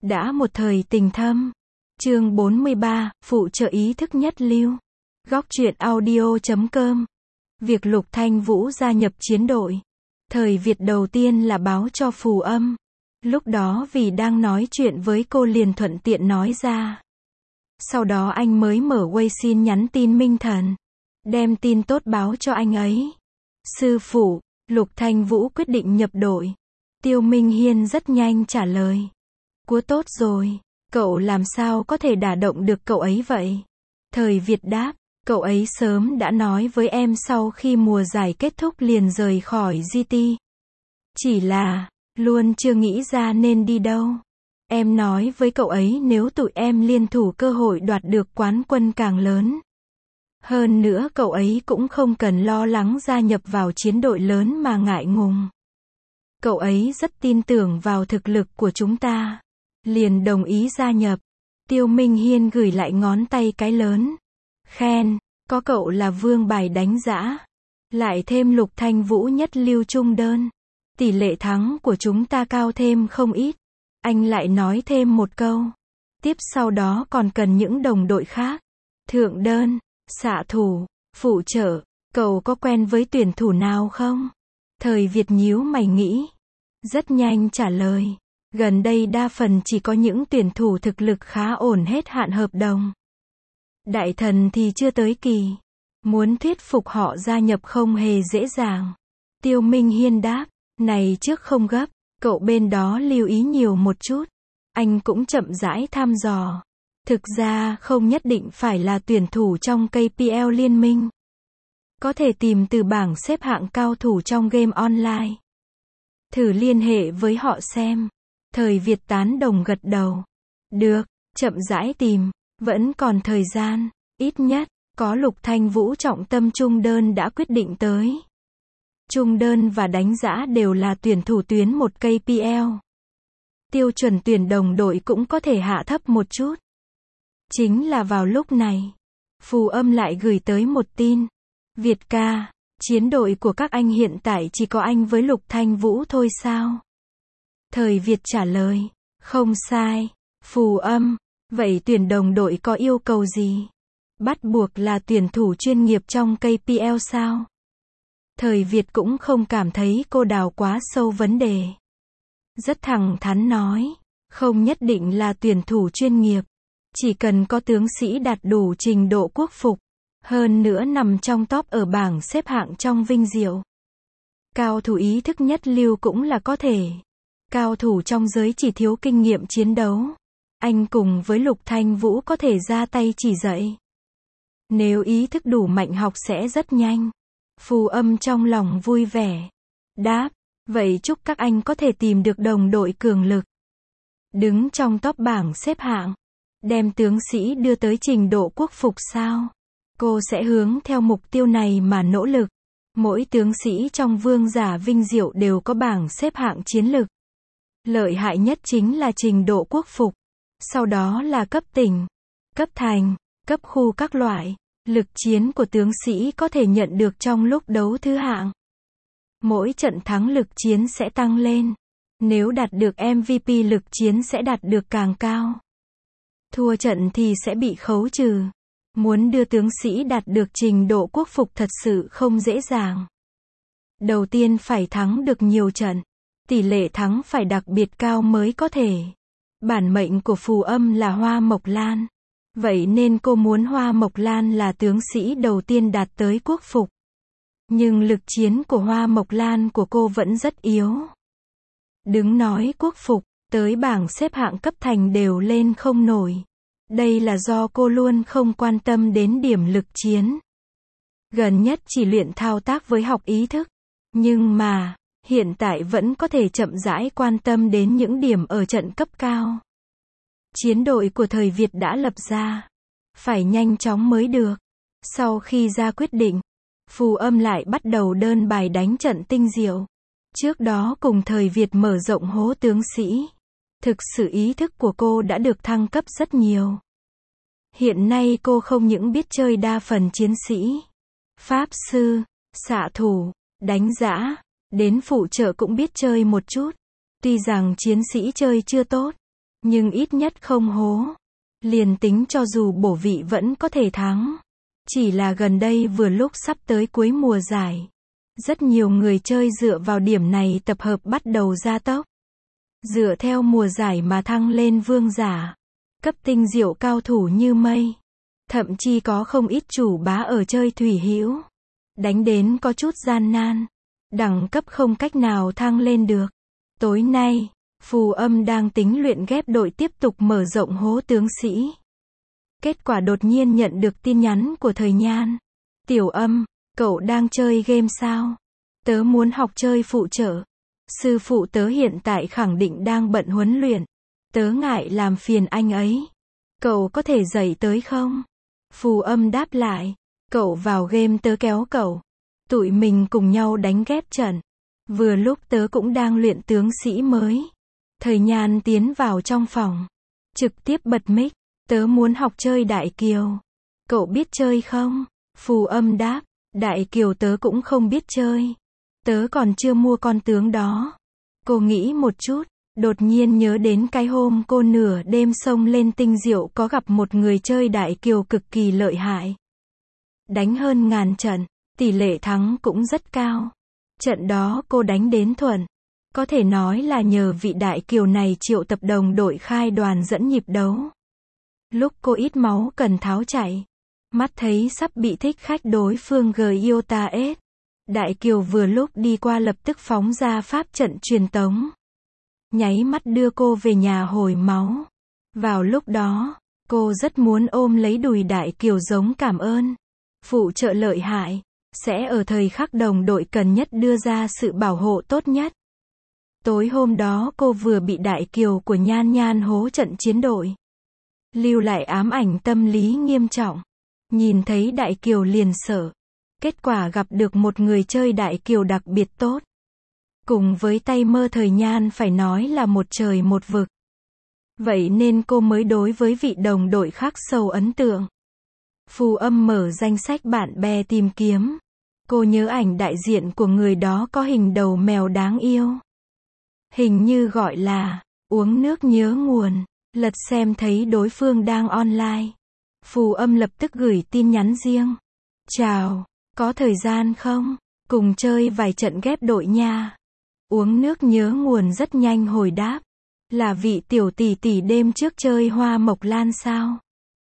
Đã một thời tình thâm. Chương 43, phụ trợ ý thức nhất lưu. Góc truyện audio.com. Việc Lục Thanh Vũ gia nhập chiến đội. Thời Việt đầu tiên là báo cho Phù Âm. Lúc đó vì đang nói chuyện với cô liền thuận tiện nói ra. Sau đó anh mới mở Weixin nhắn tin Minh Thần. Đem tin tốt báo cho anh ấy. Sư phụ, Lục Thanh Vũ quyết định nhập đội. Tiêu Minh Hiên rất nhanh trả lời. Cúa tốt rồi, cậu làm sao có thể đả động được cậu ấy vậy? Thời Việt đáp, cậu ấy sớm đã nói với em sau khi mùa giải kết thúc liền rời khỏi GT. Chỉ là, luôn chưa nghĩ ra nên đi đâu. Em nói với cậu ấy nếu tụi em liên thủ cơ hội đoạt được quán quân càng lớn. Hơn nữa cậu ấy cũng không cần lo lắng gia nhập vào chiến đội lớn mà ngại ngùng. Cậu ấy rất tin tưởng vào thực lực của chúng ta. Liền đồng ý gia nhập. Tiêu Minh Hiên gửi lại ngón tay cái lớn. Khen, có cậu là vương bài đánh giã. Lại thêm Lục Thanh Vũ nhất lưu trung đơn. Tỷ lệ thắng của chúng ta cao thêm không ít. Anh lại nói thêm một câu. Tiếp sau đó còn cần những đồng đội khác. Thượng đơn, xạ thủ, phụ trợ, cậu có quen với tuyển thủ nào không? Thời Việt nhíu mày nghĩ. Rất nhanh trả lời. Gần đây đa phần chỉ có những tuyển thủ thực lực khá ổn hết hạn hợp đồng. Đại thần thì chưa tới kỳ. Muốn thuyết phục họ gia nhập không hề dễ dàng. Tiêu Minh Hiên đáp, này trước không gấp, cậu bên đó lưu ý nhiều một chút. Anh cũng chậm rãi thăm dò. Thực ra không nhất định phải là tuyển thủ trong KPL liên minh. Có thể tìm từ bảng xếp hạng cao thủ trong game online. Thử liên hệ với họ xem. Thời Việt tán đồng gật đầu. Được, chậm rãi tìm, vẫn còn thời gian, ít nhất, có Lục Thanh Vũ trọng tâm trung đơn đã quyết định tới. Trung đơn và đánh giã đều là tuyển thủ tuyến một KPL. Tiêu chuẩn tuyển đồng đội cũng có thể hạ thấp một chút. Chính là vào lúc này, Phù Âm lại gửi tới một tin. Việt ca, chiến đội của các anh hiện tại chỉ có anh với Lục Thanh Vũ thôi sao? Thời Việt trả lời, không sai. Phù Âm, vậy tuyển đồng đội có yêu cầu gì? Bắt buộc là tuyển thủ chuyên nghiệp trong KPL sao? Thời Việt cũng không cảm thấy cô đào quá sâu vấn đề. Rất thẳng thắn nói, không nhất định là tuyển thủ chuyên nghiệp. Chỉ cần có tướng sĩ đạt đủ trình độ quốc phục. Hơn nữa nằm trong top ở bảng xếp hạng trong vinh diệu. Cao thủ ý thức nhất lưu cũng là có thể. Cao thủ trong giới chỉ thiếu kinh nghiệm chiến đấu. Anh cùng với Lục Thanh Vũ có thể ra tay chỉ dạy. Nếu ý thức đủ mạnh học sẽ rất nhanh. Phù Âm trong lòng vui vẻ. Đáp, vậy chúc các anh có thể tìm được đồng đội cường lực. Đứng trong top bảng xếp hạng. Đem tướng sĩ đưa tới trình độ quốc phục sao? Cô sẽ hướng theo mục tiêu này mà nỗ lực. Mỗi tướng sĩ trong vương giả vinh diệu đều có bảng xếp hạng chiến lực. Lợi hại nhất chính là trình độ quốc phục. Sau đó là cấp tỉnh, cấp thành, cấp khu các loại. Lực chiến của tướng sĩ có thể nhận được trong lúc đấu thứ hạng. Mỗi trận thắng lực chiến sẽ tăng lên. Nếu đạt được MVP lực chiến sẽ đạt được càng cao. Thua trận thì sẽ bị khấu trừ. Muốn đưa tướng sĩ đạt được trình độ quốc phục thật sự không dễ dàng. Đầu tiên phải thắng được nhiều trận. Tỷ lệ thắng phải đặc biệt cao mới có thể. Bản mệnh của Phù Âm là Hoa Mộc Lan. Vậy nên cô muốn Hoa Mộc Lan là tướng sĩ đầu tiên đạt tới quốc phục. Nhưng lực chiến của Hoa Mộc Lan của cô vẫn rất yếu. Đứng nói quốc phục, tới bảng xếp hạng cấp thành đều lên không nổi. Đây là do cô luôn không quan tâm đến điểm lực chiến. Gần nhất chỉ luyện thao tác với học ý thức. Nhưng mà, hiện tại vẫn có thể chậm rãi quan tâm đến những điểm ở trận cấp cao. Chiến đội của thời Việt đã lập ra. Phải nhanh chóng mới được. Sau khi ra quyết định, Phù Âm lại bắt đầu đơn bài đánh trận tinh diệu. Trước đó cùng thời Việt mở rộng hố tướng sĩ. Thực sự ý thức của cô đã được thăng cấp rất nhiều. Hiện nay cô không những biết chơi đa phần chiến sĩ, pháp sư, xạ thủ, đánh giã, đến phụ trợ cũng biết chơi một chút. Tuy rằng chiến sĩ chơi chưa tốt, nhưng ít nhất không hố. Liền tính cho dù bổ vị vẫn có thể thắng. Chỉ là gần đây vừa lúc sắp tới cuối mùa giải. Rất nhiều người chơi dựa vào điểm này tập hợp bắt đầu gia tốc. Dựa theo mùa giải mà thăng lên vương giả. Cấp tinh diệu cao thủ như mây. Thậm chí có không ít chủ bá ở chơi thủy hữu. Đánh đến có chút gian nan. Đẳng cấp không cách nào thăng lên được. Tối nay, Phù Âm đang tính luyện ghép đội tiếp tục mở rộng hố tướng sĩ. Kết quả đột nhiên nhận được tin nhắn của Thời Nhan. Tiểu Âm, cậu đang chơi game sao? Tớ muốn học chơi phụ trợ. Sư phụ tớ hiện tại khẳng định đang bận huấn luyện. Tớ ngại làm phiền anh ấy. Cậu có thể dạy tới không? Phù Âm đáp lại. Cậu vào game tớ kéo cậu. Tụi mình cùng nhau đánh ghép trận. Vừa lúc tớ cũng đang luyện tướng sĩ mới. Thời Nhan tiến vào trong phòng. Trực tiếp bật mic. Tớ muốn học chơi Đại Kiều. Cậu biết chơi không? Phù Âm đáp. Đại Kiều tớ cũng không biết chơi. Tớ còn chưa mua con tướng đó. Cô nghĩ một chút. Đột nhiên nhớ đến cái hôm cô nửa đêm xông lên tinh diệu có gặp một người chơi Đại Kiều cực kỳ lợi hại. Đánh hơn 1000 trận. Tỷ lệ thắng cũng rất cao. Trận đó cô đánh đến thuận. Có thể nói là nhờ vị Đại Kiều này triệu tập đồng đội khai đoàn dẫn nhịp đấu. Lúc cô ít máu cần tháo chạy. Mắt thấy sắp bị thích khách đối phương Giota S. Đại Kiều vừa lúc đi qua lập tức phóng ra pháp trận truyền tống. Nháy mắt đưa cô về nhà hồi máu. Vào lúc đó, cô rất muốn ôm lấy đùi Đại Kiều giống cảm ơn. Phụ trợ lợi hại. Sẽ ở thời khắc đồng đội cần nhất đưa ra sự bảo hộ tốt nhất. Tối hôm đó cô vừa bị Đại Kiều của Nhan Nhan hố trận chiến đội. Lưu lại ám ảnh tâm lý nghiêm trọng. Nhìn thấy Đại Kiều liền sợ. Kết quả gặp được một người chơi Đại Kiều đặc biệt tốt. Cùng với tay mơ Thời Nhan phải nói là một trời một vực. Vậy nên cô mới đối với vị đồng đội khác sâu ấn tượng. Phù Âm mở danh sách bạn bè tìm kiếm. Cô nhớ ảnh đại diện của người đó có hình đầu mèo đáng yêu. Hình như gọi là uống nước nhớ nguồn. Lật xem thấy đối phương đang online. Phù Âm lập tức gửi tin nhắn riêng. Chào, có thời gian không? Cùng chơi vài trận ghép đội nha. Uống nước nhớ nguồn rất nhanh hồi đáp. Là vị tiểu tỷ tỷ đêm trước chơi Hoa Mộc Lan sao?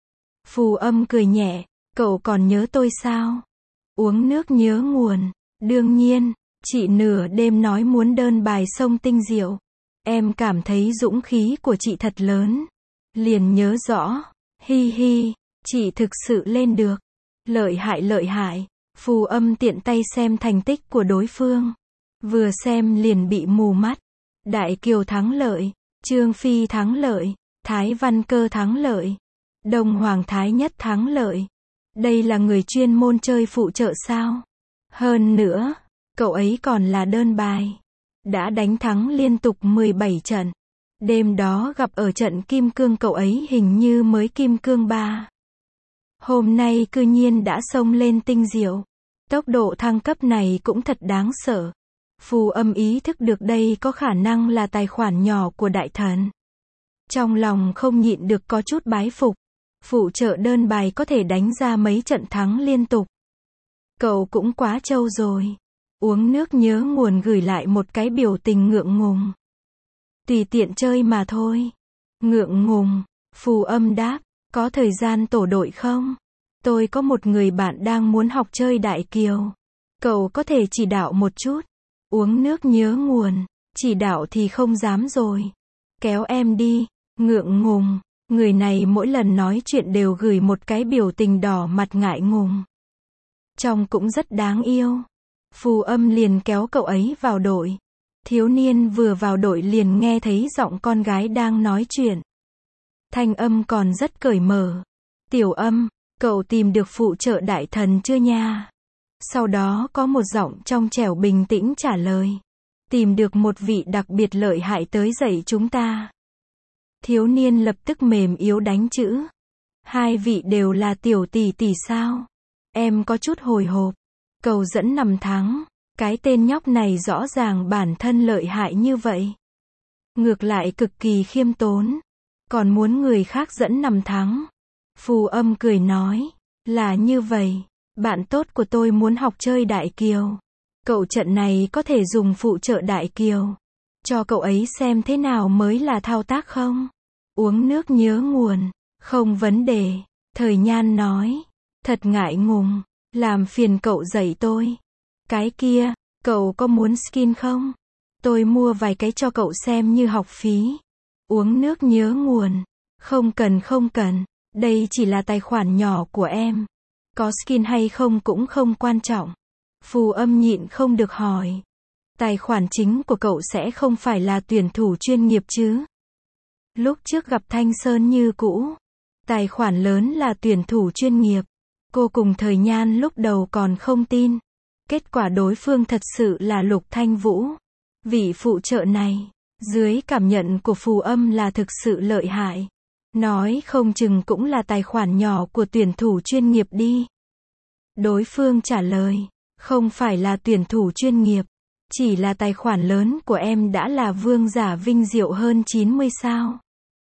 Phù Âm cười nhẹ. Cậu còn nhớ tôi sao? Uống nước nhớ nguồn. Đương nhiên, chị nửa đêm nói muốn đơn bài sông tinh diệu. Em cảm thấy dũng khí của chị thật lớn. Liền nhớ rõ. Hi hi, chị thực sự lên được. Lợi hại lợi hại. Phù Âm tiện tay xem thành tích của đối phương. Vừa xem liền bị mù mắt. Đại Kiều thắng lợi. Trương Phi thắng lợi. Thái Văn Cơ thắng lợi. Đông Hoàng Thái Nhất thắng lợi. Đây là người chuyên môn chơi phụ trợ sao? Hơn nữa, cậu ấy còn là đơn bài. Đã đánh thắng liên tục 17 trận. Đêm đó gặp ở trận Kim Cương cậu ấy hình như mới Kim Cương 3. Hôm nay cư nhiên đã xông lên tinh diệu. Tốc độ thăng cấp này cũng thật đáng sợ. Phù Âm ý thức được đây có khả năng là tài khoản nhỏ của đại thần. Trong lòng không nhịn được có chút bái phục. Phụ trợ đơn bài có thể đánh ra mấy trận thắng liên tục. Cậu cũng quá trâu rồi. Uống nước nhớ nguồn gửi lại một cái biểu tình ngượng ngùng. Tùy tiện chơi mà thôi. Ngượng ngùng. Phù Âm đáp. Có thời gian tổ đội không? Tôi có một người bạn đang muốn học chơi Đại Kiều. Cậu có thể chỉ đạo một chút. Uống nước nhớ nguồn. Chỉ đạo thì không dám rồi. Kéo em đi. Ngượng ngùng. Người này mỗi lần nói chuyện đều gửi một cái biểu tình đỏ mặt ngại ngùng. Trông cũng rất đáng yêu. Phù Âm liền kéo cậu ấy vào đội. Thiếu niên vừa vào đội liền nghe thấy giọng con gái đang nói chuyện. Thanh âm còn rất cởi mở. Tiểu Âm, cậu tìm được phụ trợ đại thần chưa nha? Sau đó có một giọng trong trẻo bình tĩnh trả lời. Tìm được một vị đặc biệt lợi hại tới dạy chúng ta. Thiếu niên lập tức mềm yếu đánh chữ. Hai vị đều là tiểu tỷ tỷ sao? Em có chút hồi hộp. Cầu dẫn 5 tháng. Cái tên nhóc này rõ ràng bản thân lợi hại như vậy. Ngược lại cực kỳ khiêm tốn. còn muốn người khác dẫn nằm thắng. Phù Âm cười nói, là như vậy, bạn tốt của tôi muốn học chơi đại kiều. Cậu trận này có thể dùng phụ trợ đại kiều. Cho cậu ấy xem thế nào mới là thao tác không? Uống nước nhớ nguồn, không vấn đề. Thời Nhan nói, thật ngại ngùng, làm phiền cậu dạy tôi. Cái kia, cậu có muốn skin không? Tôi mua vài cái cho cậu xem như học phí. Uống nước nhớ nguồn, không cần, đây chỉ là tài khoản nhỏ của em. Có skin hay không cũng không quan trọng. Phù Âm nhịn không được hỏi. Tài khoản chính của cậu sẽ không phải là tuyển thủ chuyên nghiệp chứ? Lúc trước gặp Thanh Sơn như cũ. Tài khoản lớn là tuyển thủ chuyên nghiệp. Cô cùng Thời Nhan lúc đầu còn không tin. Kết quả đối phương thật sự là Lục Thanh Vũ. Vị phụ trợ này, dưới cảm nhận của Phù Âm là thực sự lợi hại. Nói không chừng cũng là tài khoản nhỏ của tuyển thủ chuyên nghiệp đi. Đối phương trả lời, không phải là tuyển thủ chuyên nghiệp. Chỉ là tài khoản lớn của em đã là vương giả vinh diệu hơn 90 sao.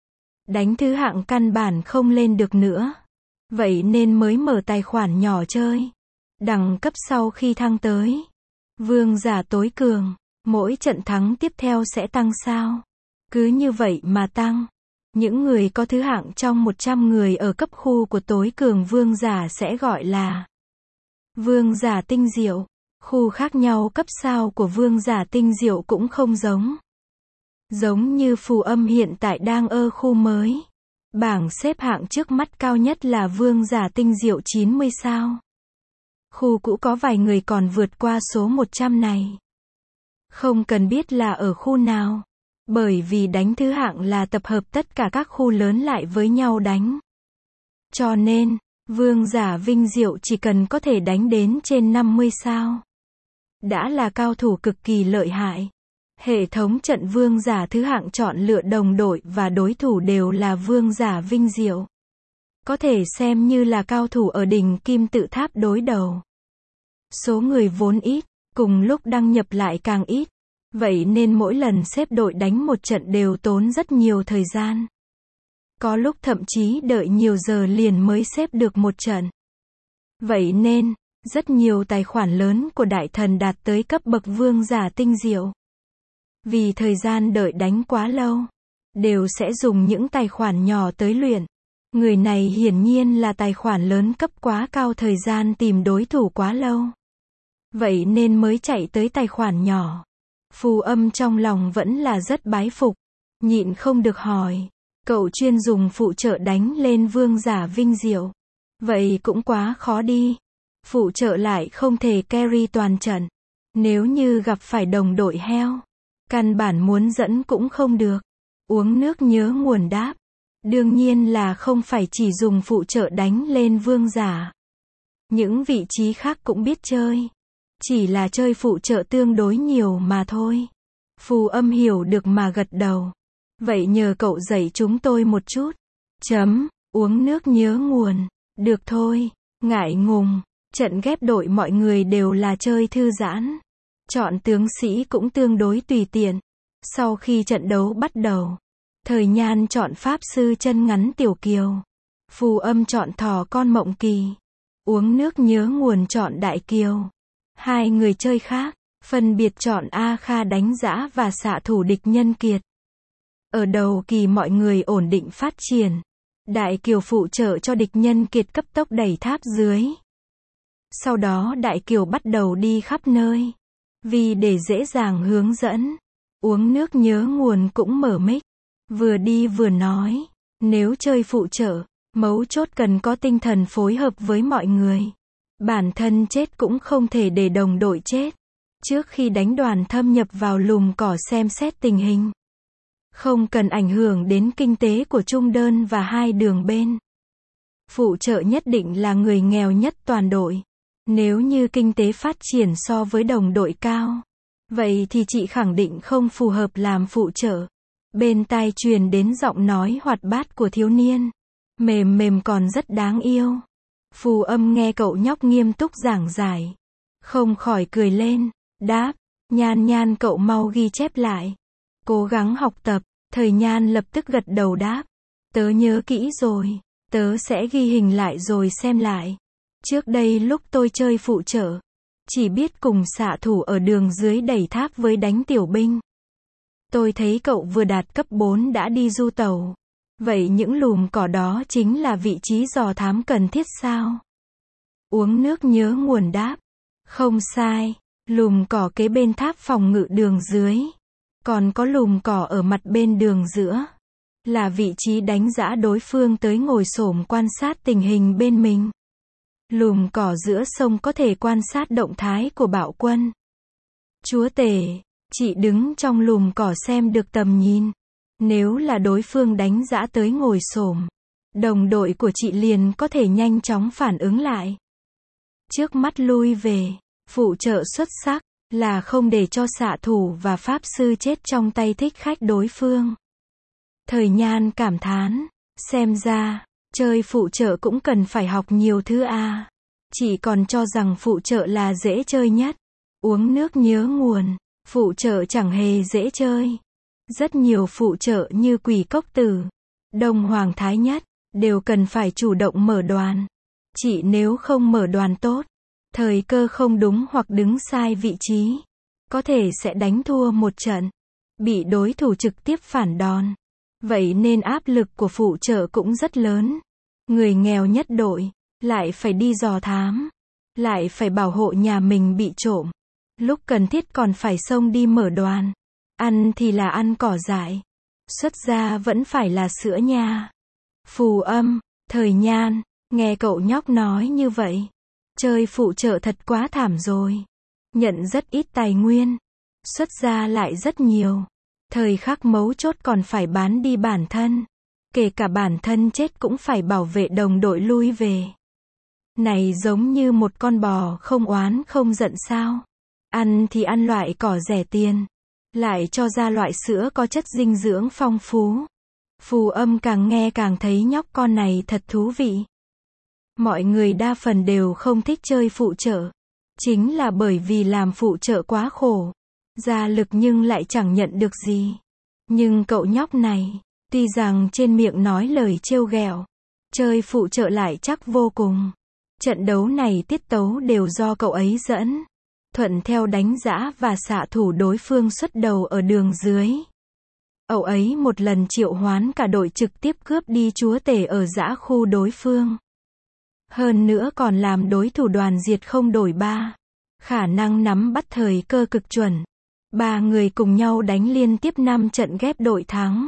Đánh thứ hạng căn bản không lên được nữa. Vậy nên mới mở tài khoản nhỏ chơi. Đẳng cấp sau khi thăng tới vương giả tối cường, mỗi trận thắng tiếp theo sẽ tăng sao? Cứ như vậy mà tăng. Những người có thứ hạng trong 100 người ở cấp khu của tối cường vương giả sẽ gọi là vương giả tinh diệu. Khu khác nhau cấp sao của vương giả tinh diệu cũng không giống. Giống như Phù Âm hiện tại đang ở khu mới. Bảng xếp hạng trước mắt cao nhất là vương giả tinh diệu 90 sao. Khu cũ có vài người còn vượt qua số 100 này. Không cần biết là ở khu nào. Bởi vì đánh thứ hạng là tập hợp tất cả các khu lớn lại với nhau đánh. Cho nên, vương giả vinh diệu chỉ cần có thể đánh đến trên 50 sao. Đã là cao thủ cực kỳ lợi hại. Hệ thống trận vương giả thứ hạng chọn lựa đồng đội và đối thủ đều là vương giả vinh diệu. Có thể xem như là cao thủ ở đỉnh kim tự tháp đối đầu. Số người vốn ít, cùng lúc đăng nhập lại càng ít. Vậy nên mỗi lần xếp đội đánh một trận đều tốn rất nhiều thời gian. Có lúc thậm chí đợi nhiều giờ liền mới xếp được một trận. Vậy nên, rất nhiều tài khoản lớn của đại thần đạt tới cấp bậc vương giả tinh diệu. Vì thời gian đợi đánh quá lâu, đều sẽ dùng những tài khoản nhỏ tới luyện. Người này hiển nhiên là tài khoản lớn cấp quá cao, thời gian tìm đối thủ quá lâu. Vậy nên mới chạy tới tài khoản nhỏ. Phù Âm trong lòng vẫn là rất bái phục. Nhịn không được hỏi. Cậu chuyên dùng phụ trợ đánh lên vương giả vinh diệu. Vậy cũng quá khó đi. Phụ trợ lại không thể carry toàn trận. Nếu như gặp phải đồng đội heo, căn bản muốn dẫn cũng không được. Uống nước nhớ nguồn đáp. Đương nhiên là không phải chỉ dùng phụ trợ đánh lên vương giả. Những vị trí khác cũng biết chơi. Chỉ là chơi phụ trợ tương đối nhiều mà thôi. Phù Âm hiểu được mà gật đầu. Vậy nhờ cậu dạy chúng tôi một chút. Uống nước nhớ nguồn. Được thôi, ngại ngùng. Trận ghép đội mọi người đều là chơi thư giãn. Chọn tướng sĩ cũng tương đối tùy tiện. Sau khi trận đấu bắt đầu, Thời Nhan chọn pháp sư chân ngắn Tiểu Kiều. Phù Âm chọn thỏ con Mộng Kỳ. Uống nước nhớ nguồn chọn Đại Kiều. Hai người chơi khác, phân biệt chọn A Kha đánh giã và xạ thủ địch nhân kiệt. Ở đầu kỳ mọi người ổn định phát triển. Đại Kiều phụ trợ cho địch nhân kiệt cấp tốc đẩy tháp dưới. Sau đó Đại Kiều bắt đầu đi khắp nơi. Vì để dễ dàng hướng dẫn, uống nước nhớ nguồn cũng mở mic. Vừa đi vừa nói, nếu chơi phụ trợ, mấu chốt cần có tinh thần phối hợp với mọi người. Bản thân chết cũng không thể để đồng đội chết. Trước khi đánh đoàn thâm nhập vào lùm cỏ xem xét tình hình. Không cần ảnh hưởng đến kinh tế của trung đơn và hai đường bên. Phụ trợ nhất định là người nghèo nhất toàn đội. Nếu như kinh tế phát triển so với đồng đội cao, vậy thì chị khẳng định không phù hợp làm phụ trợ. Bên tai truyền đến giọng nói hoạt bát của thiếu niên. Mềm còn rất đáng yêu. Phù Âm nghe cậu nhóc nghiêm túc giảng giải. Không khỏi cười lên. Đáp, Nhan cậu mau ghi chép lại. Cố gắng học tập. Thời Nhan lập tức gật đầu đáp. Tớ nhớ kỹ rồi. Tớ sẽ ghi hình lại rồi xem lại. Trước đây lúc tôi chơi phụ trợ, chỉ biết cùng xạ thủ ở đường dưới đẩy tháp với đánh tiểu binh. Tôi thấy cậu vừa đạt cấp 4 đã đi du tàu. Vậy những lùm cỏ đó chính là vị trí dò thám cần thiết sao? Uống nước nhớ nguồn đáp. Không sai, lùm cỏ kế bên tháp phòng ngự đường dưới. Còn có lùm cỏ ở mặt bên đường giữa. Là vị trí đánh giã đối phương tới ngồi xổm quan sát tình hình bên mình. Lùm cỏ giữa sông có thể quan sát động thái của bạo quân. Chúa tể, chị đứng trong lùm cỏ xem được tầm nhìn. Nếu là đối phương đánh giã tới ngồi xổm, đồng đội của chị liền có thể nhanh chóng phản ứng lại. Trước mắt lui về, phụ trợ xuất sắc, là không để cho xạ thủ và pháp sư chết trong tay thích khách đối phương. Thời Nhan cảm thán, xem ra, chơi phụ trợ cũng cần phải học nhiều thứ a. Chị còn cho rằng phụ trợ là dễ chơi nhất. Uống nước nhớ nguồn, phụ trợ chẳng hề dễ chơi. Rất nhiều phụ trợ như Quỷ Cốc Tử, Đông Hoàng Thái Nhất, đều cần phải chủ động mở đoàn. Chị nếu không mở đoàn tốt, thời cơ không đúng hoặc đứng sai vị trí, có thể sẽ đánh thua một trận, bị đối thủ trực tiếp phản đòn. Vậy nên áp lực của phụ trợ cũng rất lớn. Người nghèo nhất đội, lại phải đi dò thám, lại phải bảo hộ nhà mình bị trộm. Lúc cần thiết còn phải xông đi mở đoàn. Ăn thì là ăn cỏ dại, xuất ra vẫn phải là sữa nha. Phù Âm, Thời Nhan, nghe cậu nhóc nói như vậy. Chơi phụ trợ thật quá thảm rồi. Nhận rất ít tài nguyên, xuất ra lại rất nhiều. Thời khắc mấu chốt còn phải bán đi bản thân. Kể cả bản thân chết cũng phải bảo vệ đồng đội lui về. Này giống như một con bò không oán không giận sao. Ăn thì ăn loại cỏ rẻ tiền, lại cho ra loại sữa có chất dinh dưỡng phong phú. Phù Âm càng nghe càng thấy nhóc con này thật thú vị. Mọi người đa phần đều không thích chơi phụ trợ. Chính là bởi vì làm phụ trợ quá khổ. Ra lực nhưng lại chẳng nhận được gì. Nhưng cậu nhóc này, tuy rằng trên miệng nói lời trêu ghẹo, chơi phụ trợ lại chắc vô cùng. Trận đấu này tiết tấu đều do cậu ấy dẫn. Thuận theo đánh giã và xạ thủ đối phương xuất đầu ở đường dưới. Ậu ấy một lần triệu hoán cả đội trực tiếp cướp đi chúa tể ở giã khu đối phương. Hơn nữa còn làm đối thủ đoàn diệt không đổi ba. Khả năng nắm bắt thời cơ cực chuẩn. 3 người cùng nhau đánh liên tiếp 5 trận ghép đội thắng.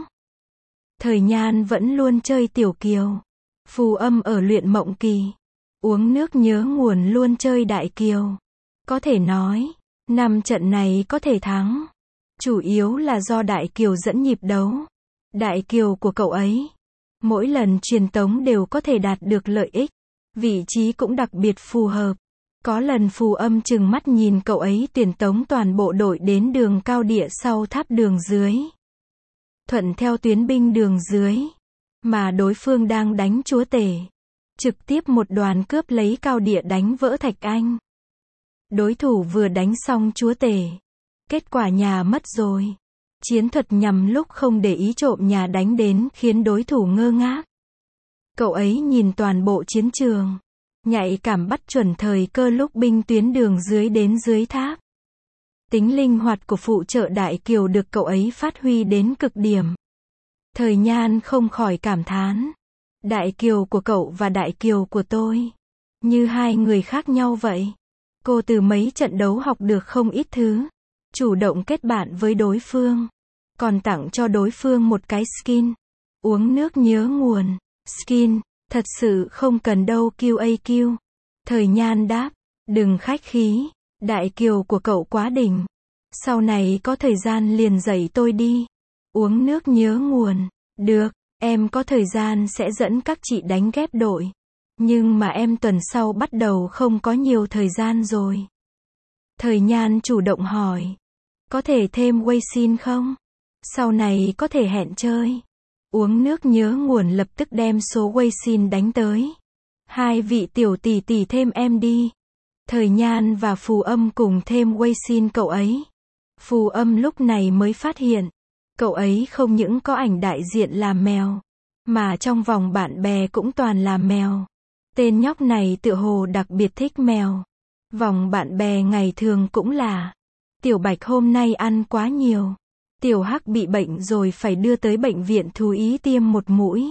Thời Nhan vẫn luôn chơi tiểu kiều. Phù Âm ở luyện mộng kỳ. Uống nước nhớ nguồn luôn chơi đại kiều. Có thể nói, 5 trận này có thể thắng. Chủ yếu là do đại kiều dẫn nhịp đấu. Đại kiều của cậu ấy, mỗi lần truyền tống đều có thể đạt được lợi ích. Vị trí cũng đặc biệt phù hợp. Có lần Phù Âm chừng mắt nhìn cậu ấy tuyển tống toàn bộ đội đến đường cao địa sau tháp đường dưới. Thuận theo tuyến binh đường dưới. Mà đối phương đang đánh chúa tể. Trực tiếp một đoàn cướp lấy cao địa đánh vỡ Thạch Anh. Đối thủ vừa đánh xong chúa tể. Kết quả nhà mất rồi. Chiến thuật nhằm lúc không để ý trộm nhà đánh đến khiến đối thủ ngơ ngác. Cậu ấy nhìn toàn bộ chiến trường. Nhạy cảm bắt chuẩn thời cơ lúc binh tuyến đường dưới đến dưới tháp. Tính linh hoạt của phụ trợ đại kiều được cậu ấy phát huy đến cực điểm. Thời Nhan không khỏi cảm thán. Đại kiều của cậu và đại kiều của tôi, như hai người khác nhau vậy. Cô từ mấy trận đấu học được không ít thứ. Chủ động kết bạn với đối phương. Còn tặng cho đối phương một cái skin. Uống nước nhớ nguồn. Skin, thật sự không cần đâu QAQ. Thời Nhan đáp, đừng khách khí. Đại kiều của cậu quá đỉnh. Sau này có thời gian liền dạy tôi đi. Uống nước nhớ nguồn. Được, em có thời gian sẽ dẫn các chị đánh ghép đội. Nhưng mà em tuần sau bắt đầu không có nhiều thời gian rồi. Thời Nhan chủ động hỏi. Có thể thêm Weixin không? Sau này có thể hẹn chơi. Uống nước nhớ nguồn lập tức đem số Weixin đánh tới. Hai vị tiểu tỷ tỷ thêm em đi. Thời Nhan và Phù Âm cùng thêm Weixin cậu ấy. Phù Âm lúc này mới phát hiện. Cậu ấy không những có ảnh đại diện là mèo. Mà trong vòng bạn bè cũng toàn là mèo. Tên nhóc này tựa hồ đặc biệt thích mèo. Vòng bạn bè ngày thường cũng là Tiểu Bạch hôm nay ăn quá nhiều. Tiểu Hắc bị bệnh rồi phải đưa tới bệnh viện thú y tiêm một mũi.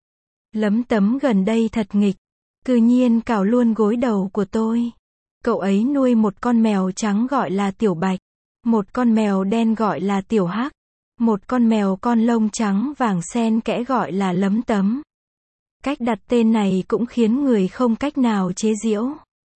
Lấm Tấm gần đây thật nghịch. Cư nhiên cào luôn gối đầu của tôi. Cậu ấy nuôi một con mèo trắng gọi là Tiểu Bạch. Một con mèo đen gọi là Tiểu Hắc. Một con mèo con lông trắng vàng xen kẽ gọi là Lấm Tấm. Cách đặt tên này cũng khiến người không cách nào chế giễu.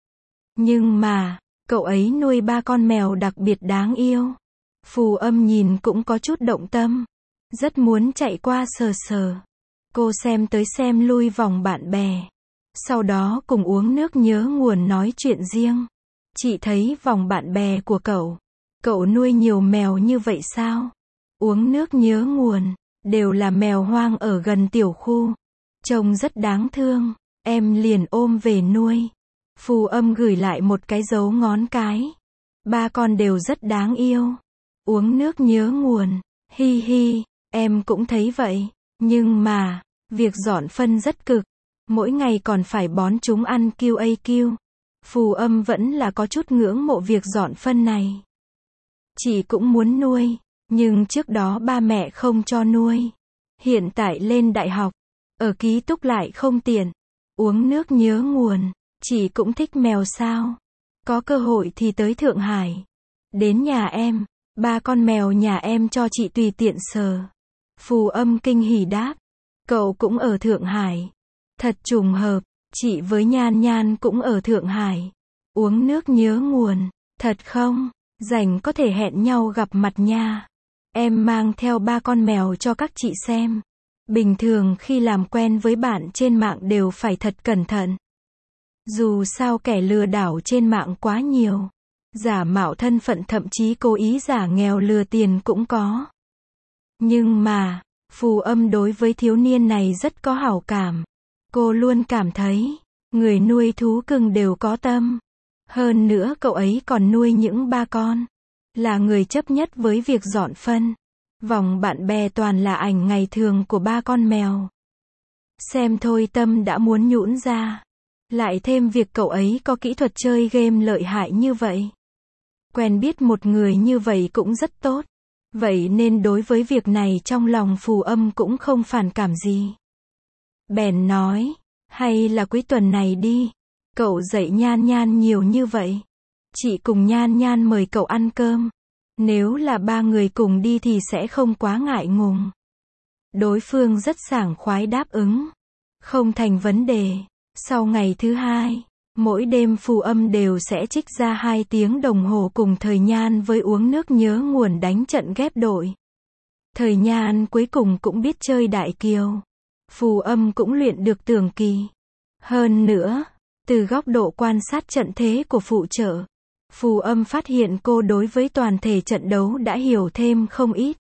Nhưng mà, cậu ấy nuôi 3 con mèo đặc biệt đáng yêu. Phù Âm nhìn cũng có chút động tâm. Rất muốn chạy qua sờ sờ. Cô xem tới xem lui vòng bạn bè. Sau đó cùng uống nước nhớ nguồn nói chuyện riêng. Chị thấy vòng bạn bè của cậu nuôi nhiều mèo như vậy sao? Uống nước nhớ nguồn, đều là mèo hoang ở gần tiểu khu. Trông rất đáng thương, em liền ôm về nuôi. Phù Âm gửi lại một cái dấu ngón cái. 3 con đều rất đáng yêu. Uống nước nhớ nguồn, hi hi, em cũng thấy vậy. Nhưng mà, việc dọn phân rất cực. Mỗi ngày còn phải bón chúng ăn QAQ. Phù Âm vẫn là có chút ngưỡng mộ việc dọn phân này. Chị cũng muốn nuôi, nhưng trước đó ba mẹ không cho nuôi. Hiện tại lên đại học, ở ký túc lại không tiện. Uống nước nhớ nguồn, chị cũng thích mèo sao? Có cơ hội thì tới Thượng Hải. Đến nhà em, 3 con mèo nhà em cho chị tùy tiện sờ. Phù Âm kinh hỉ đáp. Cậu cũng ở Thượng Hải. Thật trùng hợp, chị với Nhan Nhan cũng ở Thượng Hải. Uống nước nhớ nguồn, thật không? Rảnh có thể hẹn nhau gặp mặt nha. Em mang theo 3 con mèo cho các chị xem. Bình thường khi làm quen với bạn trên mạng đều phải thật cẩn thận. Dù sao kẻ lừa đảo trên mạng quá nhiều. Giả mạo thân phận thậm chí cố ý giả nghèo lừa tiền cũng có. Nhưng mà, Phù Âm đối với thiếu niên này rất có hảo cảm. Cô luôn cảm thấy, người nuôi thú cưng đều có tâm. Hơn nữa cậu ấy còn nuôi những 3 con. Là người chấp nhất với việc dọn phân. Vòng bạn bè toàn là ảnh ngày thường của 3 con mèo. Xem thôi tâm đã muốn nhũn ra. Lại thêm việc cậu ấy có kỹ thuật chơi game lợi hại như vậy. Quen biết một người như vậy cũng rất tốt. Vậy nên đối với việc này trong lòng Phù Âm cũng không phản cảm gì. Bèn nói, hay là cuối tuần này đi. Cậu dạy Nhan Nhan nhiều như vậy. Chị cùng Nhan Nhan mời cậu ăn cơm. Nếu là 3 người cùng đi thì sẽ không quá ngại ngùng. Đối phương rất sảng khoái đáp ứng. Không thành vấn đề. Sau ngày thứ 2, mỗi đêm Phù Âm đều sẽ trích ra 2 tiếng đồng hồ cùng Thời Nhan với uống nước nhớ nguồn đánh trận ghép đội. Thời Nhan cuối cùng cũng biết chơi đại kiều. Phù Âm cũng luyện được tường kỳ. Hơn nữa, từ góc độ quan sát trận thế của phụ trợ, Phù Âm phát hiện cô đối với toàn thể trận đấu đã hiểu thêm không ít.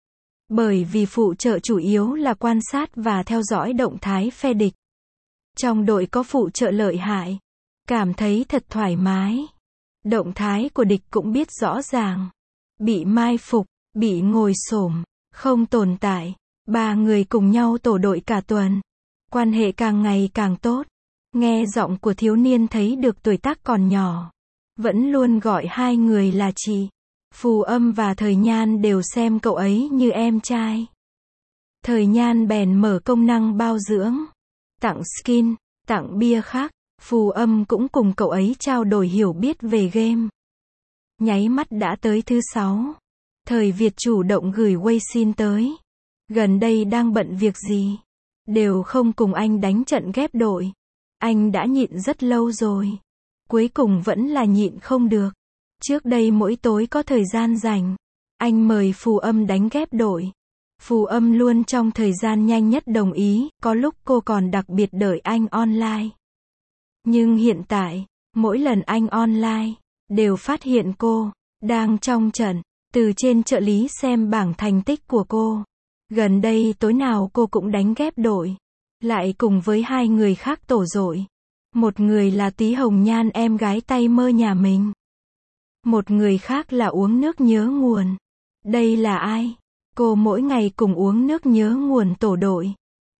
Bởi vì phụ trợ chủ yếu là quan sát và theo dõi động thái phe địch. Trong đội có phụ trợ lợi hại, cảm thấy thật thoải mái. Động thái của địch cũng biết rõ ràng. Bị mai phục, bị ngồi xổm, không tồn tại. 3 người cùng nhau tổ đội cả tuần. Quan hệ càng ngày càng tốt. Nghe giọng của thiếu niên thấy được tuổi tác còn nhỏ. Vẫn luôn gọi 2 người là chị. Phù Âm và Thời Nhan đều xem cậu ấy như em trai. Thời Nhan bèn mở công năng bao dưỡng. Tặng skin, tặng bia khác. Phù Âm cũng cùng cậu ấy trao đổi hiểu biết về game. Nháy mắt đã tới thứ 6. Thời Việt chủ động gửi Weixin tới. Gần đây đang bận việc gì? Đều không cùng anh đánh trận ghép đội. Anh đã nhịn rất lâu rồi. Cuối cùng vẫn là nhịn không được. Trước đây mỗi tối có thời gian rảnh, anh mời Phù Âm đánh ghép đội. Phù Âm luôn trong thời gian nhanh nhất đồng ý, có lúc cô còn đặc biệt đợi anh online. Nhưng hiện tại, mỗi lần anh online, đều phát hiện cô đang trong trận. Từ trên trợ lý xem bảng thành tích của cô. Gần đây tối nào cô cũng đánh ghép đội. Lại cùng với 2 người khác tổ đội. Một người là Tí Hồng Nhan em gái tay mơ nhà mình. Một người khác là uống nước nhớ nguồn. Đây là ai? Cô mỗi ngày cùng uống nước nhớ nguồn tổ đội.